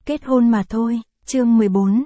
Kết hôn mà thôi, chương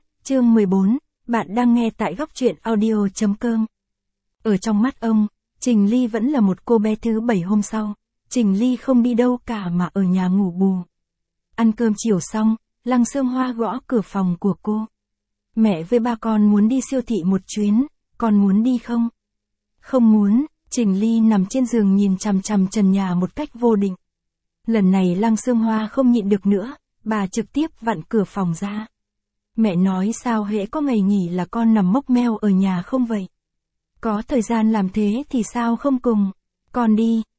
14, bạn đang nghe tại góc truyện audio.com. Ở trong mắt ông, Trình Ly vẫn là một cô bé thứ 7 hôm sau. Trình Ly không đi đâu cả mà ở nhà ngủ bù. Ăn cơm chiều xong, Lăng Sương Hoa gõ cửa phòng của cô. Mẹ với ba con muốn đi siêu thị một chuyến, con muốn đi không? Không muốn, Trình Ly nằm trên giường nhìn chằm chằm trần nhà một cách vô định. Lần này Lăng Sương Hoa không nhịn được nữa, bà trực tiếp vặn cửa phòng ra. Mẹ nói sao hễ có ngày nghỉ là con nằm mốc meo ở nhà không vậy? Có thời gian làm thế thì sao không cùng? Con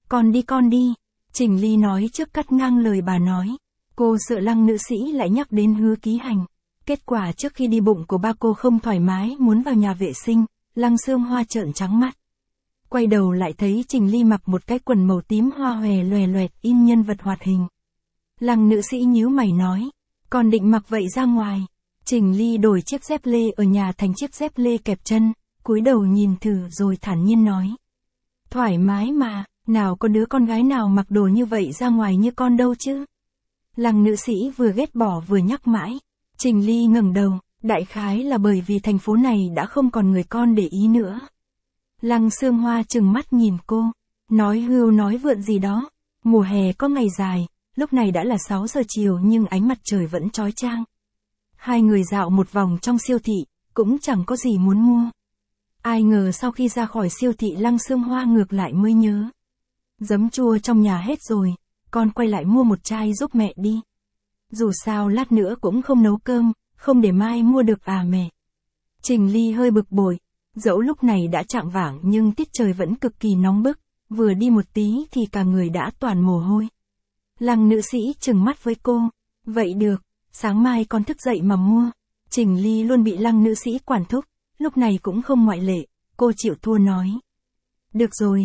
đi. Trình Ly nói trước cắt ngang lời bà nói. Cô sợ Lăng nữ sĩ lại nhắc đến Hứa Ký Hành. Kết quả trước khi đi bụng của ba cô không thoải mái muốn vào nhà vệ sinh, Lăng Sương Hoa trợn trắng mắt. Quay đầu lại thấy Trình Ly mặc một cái quần màu tím hoa hòe loè loẹt in nhân vật hoạt hình. Lăng nữ sĩ nhíu mày nói, còn định mặc vậy ra ngoài. Trình Ly đổi chiếc dép lê ở nhà thành chiếc dép lê kẹp chân, cúi đầu nhìn thử rồi thản nhiên nói. Thoải mái mà, nào có đứa con gái nào mặc đồ như vậy ra ngoài như con đâu chứ. Lăng nữ sĩ vừa ghét bỏ vừa nhắc mãi. Trình Ly ngẩng đầu, đại khái là bởi vì thành phố này đã không còn người con để ý nữa. Lăng Sương Hoa trừng mắt nhìn cô, nói hưu nói vượn gì đó. Mùa hè có ngày dài, lúc này đã là 6 giờ chiều nhưng ánh mặt trời vẫn chói chang. Hai người dạo một vòng trong siêu thị, cũng chẳng có gì muốn mua. Ai ngờ sau khi ra khỏi siêu thị Lăng Sương Hoa ngược lại mới nhớ. Giấm chua trong nhà hết rồi, con quay lại mua một chai giúp mẹ đi. Dù sao lát nữa cũng không nấu cơm, không để mai mua được à mẹ. Trình Ly hơi bực bội, dẫu lúc này đã chạng vạng nhưng tiết trời vẫn cực kỳ nóng bức, vừa đi một tí thì cả người đã toàn mồ hôi. Lăng nữ sĩ trừng mắt với cô, vậy được, sáng mai con thức dậy mà mua. Trình Ly luôn bị Lăng nữ sĩ quản thúc, lúc này cũng không ngoại lệ, cô chịu thua nói. Được rồi,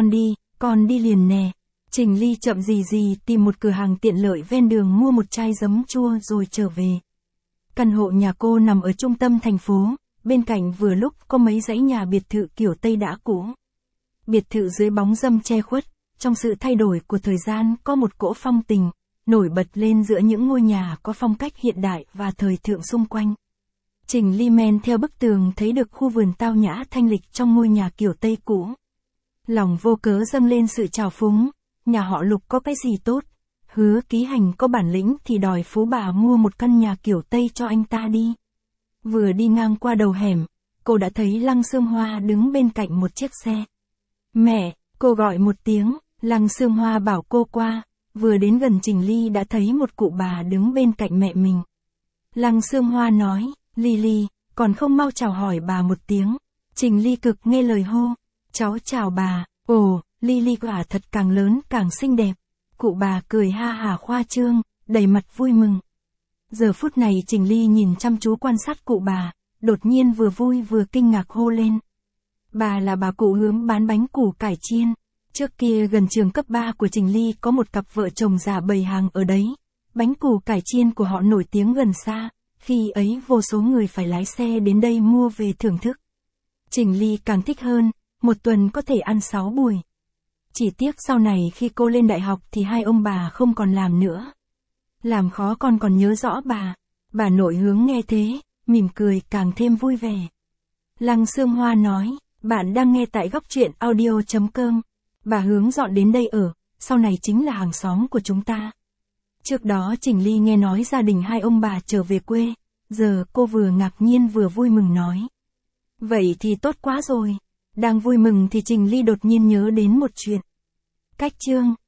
con đi liền nè. Trình Ly chậm gì tìm một cửa hàng tiện lợi ven đường mua một chai giấm chua rồi trở về. Căn hộ nhà cô nằm ở trung tâm thành phố, bên cạnh vừa lúc có mấy dãy nhà biệt thự kiểu Tây đã cũ. Biệt thự dưới bóng râm che khuất, trong sự thay đổi của thời gian có một cỗ phong tình, nổi bật lên giữa những ngôi nhà có phong cách hiện đại và thời thượng xung quanh. Trình Ly men theo bức tường thấy được khu vườn tao nhã thanh lịch trong ngôi nhà kiểu Tây cũ. Lòng vô cớ dâng lên sự trào phúng, nhà họ Lục có cái gì tốt, Hứa Ký Hành có bản lĩnh thì đòi phú bà mua một căn nhà kiểu Tây cho anh ta đi. Vừa đi ngang qua đầu hẻm, cô đã thấy Lăng Sương Hoa đứng bên cạnh một chiếc xe. Mẹ, cô gọi một tiếng, Lăng Sương Hoa bảo cô qua, vừa đến gần Trình Ly đã thấy một cụ bà đứng bên cạnh mẹ mình. Lăng Sương Hoa nói, Ly, còn không mau chào hỏi bà một tiếng. Trình Ly cực nghe lời hô, cháu chào bà, ồ, Ly quả thật càng lớn càng xinh đẹp. Cụ bà cười ha hả khoa trương, đầy mặt vui mừng. Giờ phút này Trình Ly nhìn chăm chú quan sát cụ bà, đột nhiên vừa vui vừa kinh ngạc hô lên. Bà là bà cụ Hướng bán bánh củ cải chiên. Trước kia gần trường cấp 3 của Trình Ly có một cặp vợ chồng già bày hàng ở đấy. Bánh củ cải chiên của họ nổi tiếng gần xa, khi ấy vô số người phải lái xe đến đây mua về thưởng thức. Trình Ly càng thích hơn, một tuần có thể ăn 6 buổi. Chỉ tiếc sau này khi cô lên đại học thì hai ông bà không còn làm nữa. Làm khó con còn nhớ rõ bà nội Hướng nghe thế, mỉm cười càng thêm vui vẻ. Lăng Sương Hoa nói, bạn đang nghe tại góc truyện audio.com. Bà Hướng dọn đến đây ở, sau này chính là hàng xóm của chúng ta. Trước đó Trình Ly nghe nói gia đình hai ông bà trở về quê, giờ cô vừa ngạc nhiên vừa vui mừng nói. Vậy thì tốt quá rồi. Đang vui mừng thì Trình Ly đột nhiên nhớ đến một chuyện. Cách chương